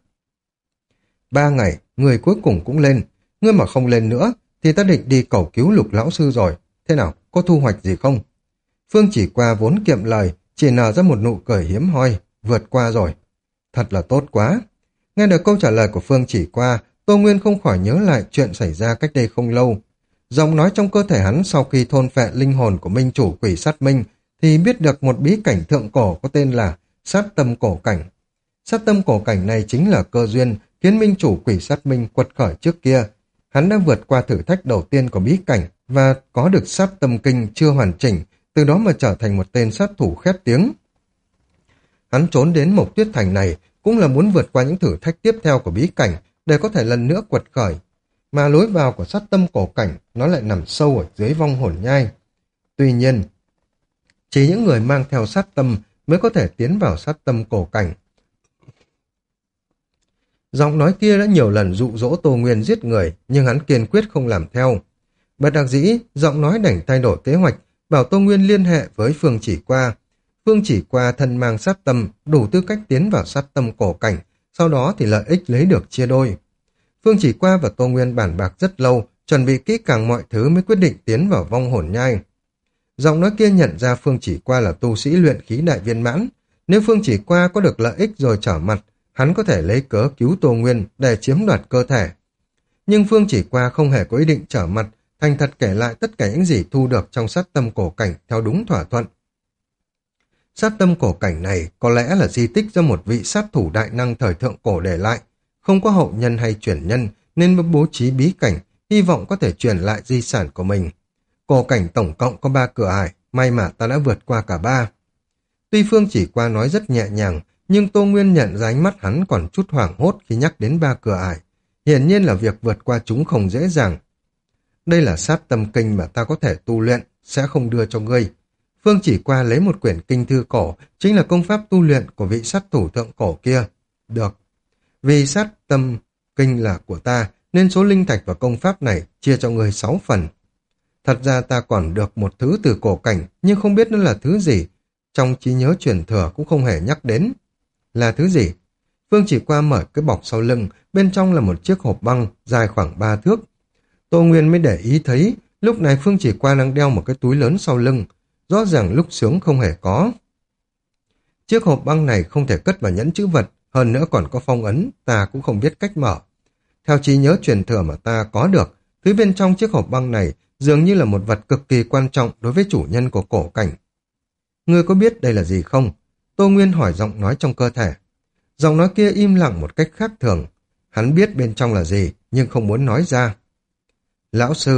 3 ngày, người cuối cùng cũng lên. Ngươi mà không lên nữa, thì ta định đi cầu cứu Lục lão sư rồi. Thế nào, có thu hoạch gì không? Phương Chỉ Qua vốn kiệm lời, chỉ nở ra một nụ cười hiếm hoi, vượt qua rồi. Thật là tốt quá. Nghe được câu trả lời của Phương Chỉ Qua, Tô Nguyên không khỏi nhớ lại chuyện xảy ra cách đây không lâu. Giọng nói trong cơ thể hắn sau khi thôn phệ linh hồn của minh chủ quỷ sát minh thì biết được một bí cảnh thượng cổ có tên là sát tâm cổ cảnh. Sát tâm cổ cảnh này chính là cơ duyên khiến minh chủ quỷ sát minh quật khởi trước kia. Hắn đã vượt qua thử thách đầu tiên của bí cảnh và có được sát tâm kinh chưa hoàn chỉnh, từ đó mà trở thành một tên sát thủ khét tiếng. Hắn trốn đến Mộc Tuyết Thành này cũng là muốn vượt qua những thử thách tiếp theo của bí cảnh để có thể lần nữa quật khởi. Mà lối vào của sát tâm cổ cảnh nó lại nằm sâu ở dưới vong hồn nhai. Tuy nhiên, chỉ những người mang theo sát tâm mới có thể tiến vào sát tâm cổ cảnh. Giọng nói kia đã nhiều lần dụ dỗ Tô Nguyên giết người, nhưng hắn kiên quyết không làm theo. Bất đắc dĩ, giọng nói đành thay đổi kế hoạch, bảo Tô Nguyên liên hệ với Phương Chỉ Qua. Phương Chỉ Qua thân mang sát tâm, đủ tư cách tiến vào sát tâm cổ cảnh, sau đó thì lợi ích lấy được chia đôi. Phương Chỉ Qua và Tô Nguyên bàn bạc rất lâu, chuẩn bị kỹ càng mọi thứ mới quyết định tiến vào vong hồn nhai. Giọng nói kia nhận ra Phương Chỉ Qua là tu sĩ luyện khí đại viên mãn. Nếu Phương Chỉ Qua có được lợi ích rồi trở mặt, hắn có thể lấy cớ cứu Tô Nguyên để chiếm đoạt cơ thể. Nhưng Phương Chỉ Qua không hề có ý định trở mặt, thành thật kể lại tất cả những gì thu được trong sát tâm cổ cảnh theo đúng thỏa thuận. Sát tâm cổ cảnh này có lẽ là di tích do một vị sát thủ đại năng thời thượng cổ để lại, không có hậu nhân hay truyền nhân nên mới bố trí bí cảnh, hy vọng có thể truyền lại di sản của mình. Cổ cảnh tổng cộng có 3 cửa ải, may mà ta đã vượt qua cả 3. Tuy Phương Chỉ Qua nói rất nhẹ nhàng, nhưng Tô Nguyên nhận ra ánh mắt hắn còn chút hoảng hốt khi nhắc đến 3 cửa ải. Hiển nhiên là việc vượt qua chúng không dễ dàng. Đây là sát tâm kinh mà ta có thể tu luyện, sẽ không đưa cho ngươi. Phương Chỉ Qua lấy một quyển kinh thư cổ, chính là công pháp tu luyện của vị sát thủ thượng cổ kia. Được. Vì sát tâm kinh là của ta, nên số linh thạch và công pháp này chia cho ngươi 6 phần. Thật ra ta còn được một thứ từ cổ cảnh, nhưng không biết nó là thứ gì. Trong trí nhớ truyền thừa cũng không hề nhắc đến. Là thứ gì? Phương Chỉ Qua mở cái bọc sau lưng, bên trong là một chiếc hộp băng dài khoảng 3 thước. Tô Nguyên mới để ý thấy, lúc này Phương Chỉ Qua đang đeo một cái túi lớn sau lưng. Rõ ràng lúc sướng không hề có. Chiếc hộp băng này không thể cất vào nhẫn chữ vật, hơn nữa còn có phong ấn, ta cũng không biết cách mở. Theo trí nhớ truyền thừa mà ta có được, thứ bên trong chiếc hộp băng này dường như là một vật cực kỳ quan trọng đối với chủ nhân của cổ cảnh. Ngươi có biết đây là gì không? Tô Nguyên hỏi giọng nói trong cơ thể. Giọng nói kia im lặng một cách khác thường. Hắn biết bên trong là gì, nhưng không muốn nói ra. Lão sư,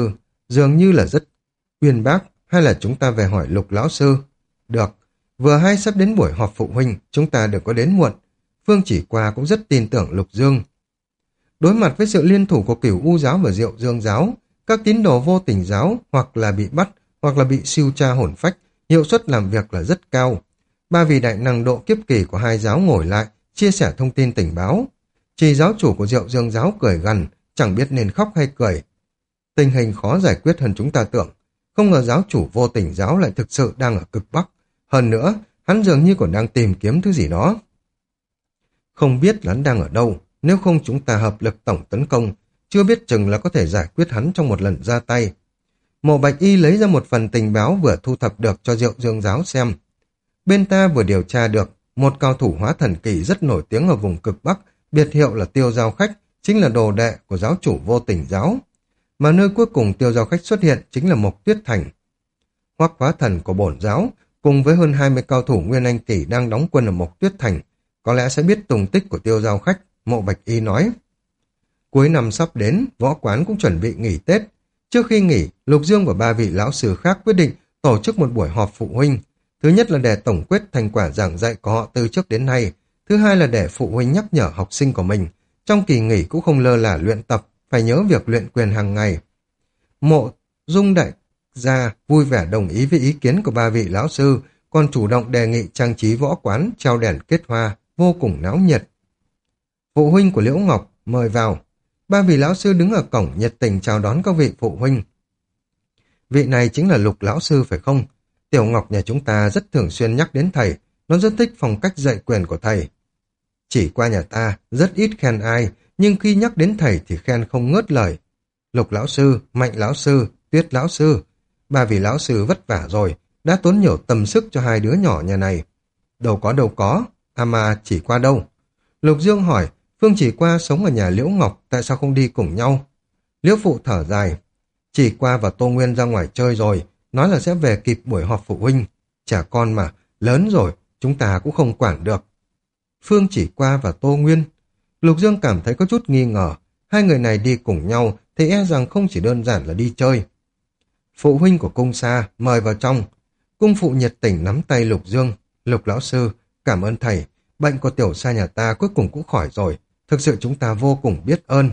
dường như là rất uyên bác, hay là chúng ta về hỏi Lục lão sư? Được, vừa hay sắp đến buổi họp phụ huynh, chúng ta đừng có đến muộn. Phương Chỉ Qua cũng rất tin tưởng Lục Dương. Đối mặt với sự liên thủ của Cửu U giáo và Diệu Dương giáo, các tín đồ Vô Tình giáo hoặc là bị bắt, hoặc là bị siêu tra hồn phách, hiệu suất làm việc là rất cao. Ba vị đại năng độ kiếp kỳ của hai giáo ngồi lại, chia sẻ thông tin tình báo. Chỉ giáo chủ của Diệu Dương giáo cười gằn, chẳng biết nên khóc hay cười. Tình hình khó giải quyết hơn chúng ta tưởng. Không ngờ giáo chủ Vô Tình giáo lại thực sự đang ở cực Bắc. Hơn nữa, hắn dường như còn đang tìm kiếm thứ gì đó. Không biết là hắn đang ở đâu, nếu không chúng ta hợp lực tổng tấn công, chưa biết chừng là có thể giải quyết hắn trong một lần ra tay. Mộ Bạch Y lấy ra một phần tình báo vừa thu thập được cho Diệu Dương giáo xem. Bên ta vừa điều tra được, một cao thủ hóa thần kỳ rất nổi tiếng ở vùng cực Bắc, biệt hiệu là Tiêu Giao Khách, chính là đồ đệ của giáo chủ Vô Tình giáo. Mà nơi cuối cùng Tiêu Giao Khách xuất hiện chính là Mộc Tuyết Thành. Hoắc hóa thần của bổn giáo, cùng với hơn 20 cao thủ Nguyên Anh kỳ đang đóng quân ở Mộc Tuyết Thành, có lẽ sẽ biết tung tích của Tiêu Giao Khách, Mộ Bạch Y nói. Cuối năm sắp đến, võ quán cũng chuẩn bị nghỉ Tết. Trước khi nghỉ, Lục Dương và ba vị lão sư khác quyết định tổ chức một buổi họp phụ huynh. Thứ nhất là để tổng kết thành quả giảng dạy của họ từ trước đến nay. Thứ hai là để phụ huynh nhắc nhở học sinh của mình. Trong kỳ nghỉ cũng không lơ là luyện tập, phải nhớ việc luyện quyền hàng ngày. Mộ Dung đại gia vui vẻ đồng ý với ý kiến của ba vị lão sư, còn chủ động đề nghị trang trí võ quán, treo đèn kết hoa, vô cùng náo nhiệt. Phụ huynh của Liễu Ngọc mời vào. Ba vị lão sư đứng ở cổng nhiệt tình chào đón các vị phụ huynh. Vị này chính là Lục lão sư phải không? Tiểu Ngọc nhà chúng ta rất thường xuyên nhắc đến thầy, nó rất thích phong cách dạy quyền của thầy. Chỉ qua nhà ta rất ít khen ai, nhưng khi nhắc đến thầy thì khen không ngớt lời. Lục lão sư, Mạnh lão sư, Tuyết lão sư, ba vị lão sư vất vả rồi, đã tốn nhiều tâm sức cho hai đứa nhỏ nhà này. Đâu có, mà Chỉ Qua đâu? Lục Dương hỏi, Phương Chỉ Qua sống ở nhà Liễu Ngọc, tại sao không đi cùng nhau? Liễu phụ thở dài, Chỉ Qua và Tô Nguyên ra ngoài chơi rồi, nói là sẽ về kịp buổi họp phụ huynh. Trẻ con mà, lớn rồi, chúng ta cũng không quản được. Phương Chỉ Qua và Tô Nguyên. Lục Dương cảm thấy có chút nghi ngờ, hai người này đi cùng nhau thì e rằng không chỉ đơn giản là đi chơi. Phụ huynh của Cung Sa mời vào trong. Cung phụ nhiệt tình nắm tay Lục Dương. Lục lão sư, cảm ơn thầy, bệnh của Tiểu Sa nhà ta cuối cùng cũng khỏi rồi, thực sự chúng ta vô cùng biết ơn.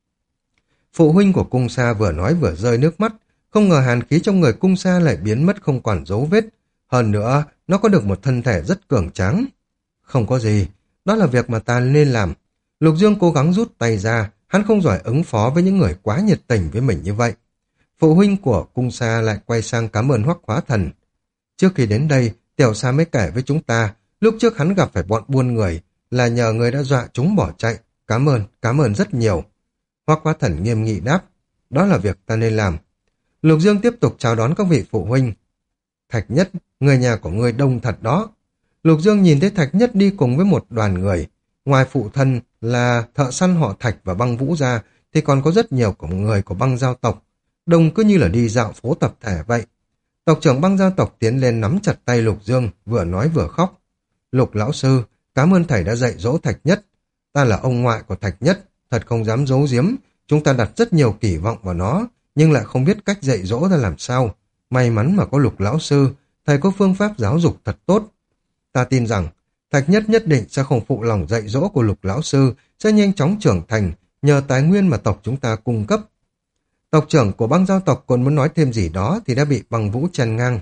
Phụ huynh của Cung Sa vừa nói vừa rơi nước mắt, không ngờ hàn khí trong người Cung Sa lại biến mất không còn dấu vết. Hơn nữa, nó có được một thân thể rất cường tráng. Không có gì, đó là việc mà ta nên làm. Lục Dương cố gắng rút tay ra, hắn không giỏi ứng phó với những người quá nhiệt tình với mình như vậy. Phụ huynh của Cung Sa lại quay sang cảm ơn Hoắc Hóa Thần. Trước khi đến đây, Tiểu Sa mới kể với chúng ta, lúc trước hắn gặp phải bọn buôn người, là nhờ người đã dọa chúng bỏ chạy. Cảm ơn rất nhiều. Hoắc Hóa Thần nghiêm nghị đáp, đó là việc ta nên làm. Lục Dương tiếp tục chào đón các vị phụ huynh. Thạch Nhất, người nhà của ngươi đông thật đó. Lục Dương nhìn thấy Thạch Nhất đi cùng với một đoàn người. Ngoài phụ thân là thợ săn họ Thạch và Băng Vũ ra, thì còn có rất nhiều người của Băng Giao tộc. Đông cứ như là đi dạo phố tập thể vậy. Tộc trưởng Băng Giao tộc tiến lên nắm chặt tay Lục Dương, vừa nói vừa khóc. Lục lão sư, cảm ơn thầy đã dạy dỗ Thạch Nhất. Ta là ông ngoại của Thạch Nhất, thật không dám giấu giếm. Chúng ta đặt rất nhiều kỳ vọng vào nó, nhưng lại không biết cách dạy dỗ ra làm sao. May mắn mà có Lục lão sư, thầy có phương pháp giáo dục thật tốt. Ta tin rằng Thạch Nhất nhất định sẽ không phụ lòng dạy dỗ của Lục lão sư, sẽ nhanh chóng trưởng thành nhờ tài nguyên mà tộc chúng ta cung cấp. Tộc trưởng của Băng Giao tộc còn muốn nói thêm gì đó thì đã bị Băng Vũ chặn ngang.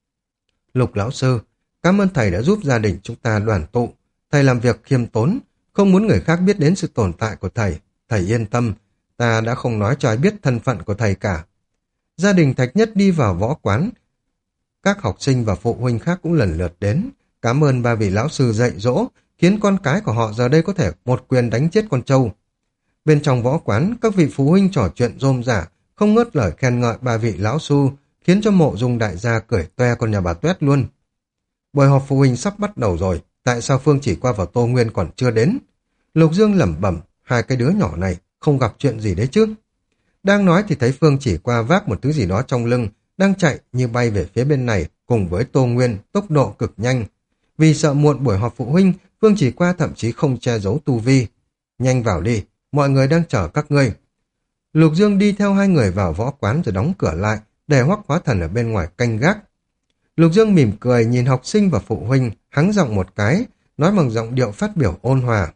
Lục lão sư, cảm ơn thầy đã giúp gia đình chúng ta đoàn tụ. Thầy làm việc khiêm tốn, không muốn người khác biết đến sự tồn tại của thầy. Thầy yên tâm, ta đã không nói cho ai biết thân phận của thầy cả. Gia đình Thạch Nhất đi vào võ quán. Các học sinh và phụ huynh khác cũng lần lượt đến. Cảm ơn ba vị lão sư dạy dỗ, khiến con cái của họ giờ đây có thể một quyền đánh chết con trâu. Bên trong võ quán, các vị phụ huynh trò chuyện rôm rả, không ngớt lời khen ngợi ba vị lão sư, khiến cho Mộ Dung đại gia cười toe con nhà bà Tuét luôn. Buổi họp phụ huynh sắp bắt đầu rồi, tại sao Phương Chỉ Qua và Tô Nguyên còn chưa đến? Lục Dương lẩm bẩm, hai cái đứa nhỏ này không gặp chuyện gì đấy chứ? Đang nói thì thấy Phương Chỉ Qua vác một thứ gì đó trong lưng, đang chạy như bay về phía bên này cùng với Tô Nguyên, tốc độ cực nhanh. Vì sợ muộn buổi họp phụ huynh, Phương Chỉ Qua thậm chí không che giấu tu vi. Nhanh vào đi, mọi người đang chờ các ngươi. Lục Dương đi theo hai người vào võ quán rồi đóng cửa lại, để Hoắc Hóa Thần ở bên ngoài canh gác. Lục Dương mỉm cười nhìn học sinh và phụ huynh, hắng giọng một cái, nói bằng giọng điệu phát biểu ôn hòa.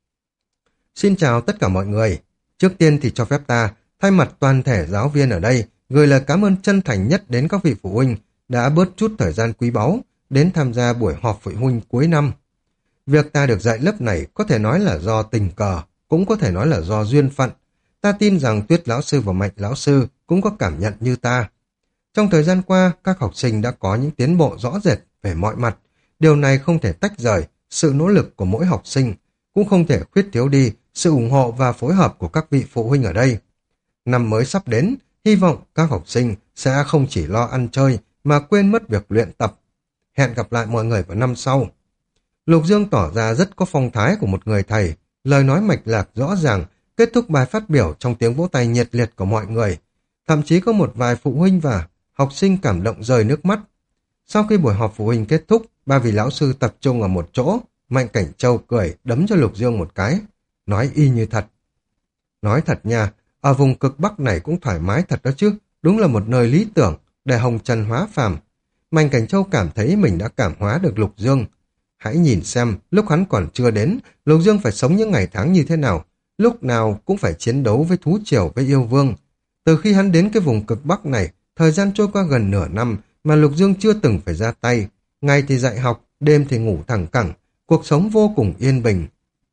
Xin chào tất cả mọi người. Trước tiên thì cho phép ta, thay mặt toàn thể giáo viên ở đây, gửi lời cảm ơn chân thành nhất đến các vị phụ huynh đã bớt chút thời gian quý báu đến tham gia buổi họp phụ huynh cuối năm. Việc ta được dạy lớp này có thể nói là do tình cờ, cũng có thể nói là do duyên phận. Ta tin rằng Tuyết lão sư và Mạnh lão sư cũng có cảm nhận như ta. Trong thời gian qua, các học sinh đã có những tiến bộ rõ rệt về mọi mặt. Điều này không thể tách rời sự nỗ lực của mỗi học sinh, cũng không thể khuyết thiếu đi sự ủng hộ và phối hợp của các vị phụ huynh ở đây. Năm mới sắp đến, hy vọng các học sinh sẽ không chỉ lo ăn chơi mà quên mất việc luyện tập. Hẹn gặp lại mọi người vào năm sau. Lục Dương tỏ ra rất có phong thái của một người thầy, lời nói mạch lạc rõ ràng, kết thúc bài phát biểu trong tiếng vỗ tay nhiệt liệt của mọi người. Thậm chí có một vài phụ huynh và học sinh cảm động rơi nước mắt. Sau khi buổi họp phụ huynh kết thúc, ba vị lão sư tập trung ở một chỗ, Mạnh Cảnh Châu cười đấm cho Lục Dương một cái, nói y như thật. Nói thật nha, ở vùng cực Bắc này cũng thoải mái thật đó chứ, đúng là một nơi lý tưởng để hồng trần hóa phàm. Mạnh Cảnh Châu cảm thấy mình đã cảm hóa được Lục Dương. Hãy nhìn xem, lúc hắn còn chưa đến, Lục Dương phải sống những ngày tháng như thế nào, lúc nào cũng phải chiến đấu với thú triều với yêu vương. Từ khi hắn đến cái vùng cực Bắc này, thời gian trôi qua gần nửa năm mà Lục Dương chưa từng phải ra tay. Ngày thì dạy học, đêm thì ngủ thẳng cẳng, cuộc sống vô cùng yên bình.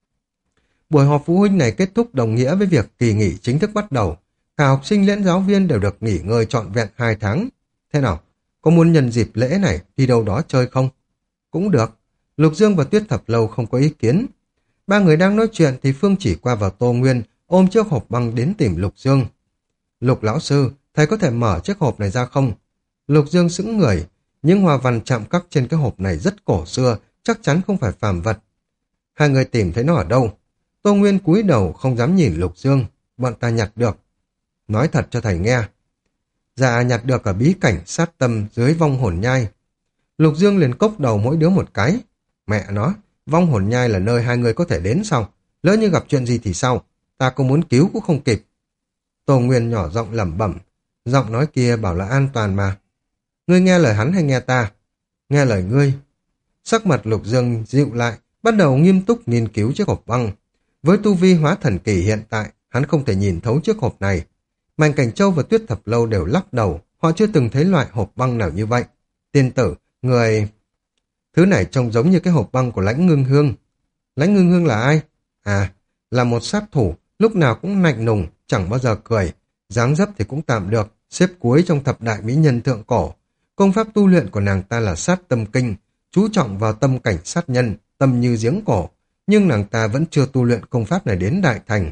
Buổi họp phụ huynh này kết thúc đồng nghĩa với việc kỳ nghỉ chính thức bắt đầu. Cả học sinh lẫn giáo viên đều được nghỉ ngơi trọn vẹn 2 tháng. Thế nào, có muốn nhân dịp lễ này đi đâu đó chơi không? Cũng được. Lục Dương và Tuyết Thập Lâu không có ý kiến. Ba người đang nói chuyện thì Phương Chỉ qua vào Tô Nguyên, ôm chiếc hộp băng đến tìm Lục Dương. Lục lão sư, thầy có thể mở chiếc hộp này ra không? Lục Dương sững người, những hoa văn chạm khắc trên cái hộp này rất cổ xưa, chắc chắn không phải phàm vật. Hai người tìm thấy nó ở đâu? Tô Nguyên cúi đầu không dám nhìn Lục Dương, bọn ta nhặt được. Nói thật cho thầy nghe. Dạ, nhặt được ở bí cảnh sát tâm dưới vong hồn nhai. Lục Dương liền cốc đầu mỗi đứa một cái. Mẹ nó, vong hồn nhai là nơi hai người có thể đến sao? Lỡ như gặp chuyện gì thì sao? Ta có muốn cứu cũng không kịp. Tô Nguyên nhỏ giọng lẩm bẩm, giọng nói kia bảo là an toàn mà. Ngươi nghe lời hắn hay nghe ta? Nghe lời ngươi. Sắc mặt Lục Dương dịu lại, bắt đầu nghiêm túc nghiên cứu chiếc hộp băng. Với tu vi hóa thần kỳ hiện tại, hắn không thể nhìn thấu chiếc hộp này. Mạnh Cảnh Châu và Tuyết Thập Lâu đều lắc đầu, họ chưa từng thấy loại hộp băng nào như vậy. Tiên tử, người... Thứ này trông giống như cái hộp băng của Lãnh Ngưng Hương. Lãnh Ngưng Hương là ai? À, là một sát thủ, lúc nào cũng lạnh lùng, chẳng bao giờ cười. Dáng dấp thì cũng tạm được, xếp cuối trong thập đại mỹ nhân thượng cổ. Công pháp tu luyện của nàng ta là sát tâm kinh, chú trọng vào tâm cảnh sát nhân, tâm như giếng cổ. Nhưng nàng ta vẫn chưa tu luyện công pháp này đến đại thành.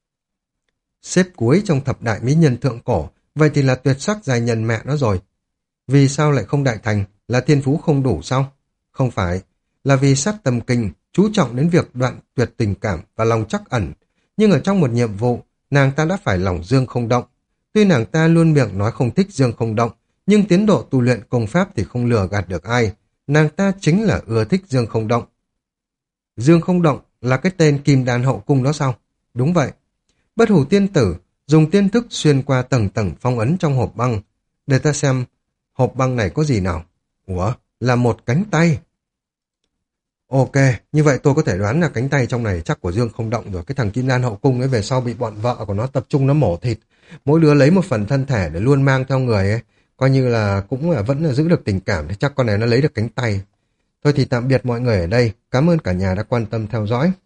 Xếp cuối trong thập đại mỹ nhân thượng cổ, vậy thì là tuyệt sắc giai nhân mẹ nó rồi. Vì sao lại không đại thành, là thiên phú không đủ sao? Không phải, là vì sát tâm kinh chú trọng đến việc đoạn tuyệt tình cảm và lòng trắc ẩn. Nhưng ở trong một nhiệm vụ, nàng ta đã phải lòng dương không động. Tuy nàng ta luôn miệng nói không thích dương không động, nhưng tiến độ tu luyện công pháp thì không lừa gạt được ai. Nàng ta chính là ưa thích dương không động. Dương không động là cái tên Kim Đan hậu cung đó sao? Đúng vậy. Bất Hủ tiên tử dùng tiên thức xuyên qua tầng tầng phong ấn trong hộp băng. Để ta xem hộp băng này có gì nào. Ủa, là một cánh tay. Ok, như vậy tôi có thể đoán là cánh tay trong này chắc của Dương không động rồi. Cái thằng Kim Đan hậu cung ấy về sau bị bọn vợ của nó tập trung nó mổ thịt. Mỗi đứa lấy một phần thân thể để luôn mang theo người ấy. Coi như là cũng là vẫn là giữ được tình cảm. Thì chắc con này nó lấy được cánh tay. Thôi thì tạm biệt mọi người ở đây. Cảm ơn cả nhà đã quan tâm theo dõi.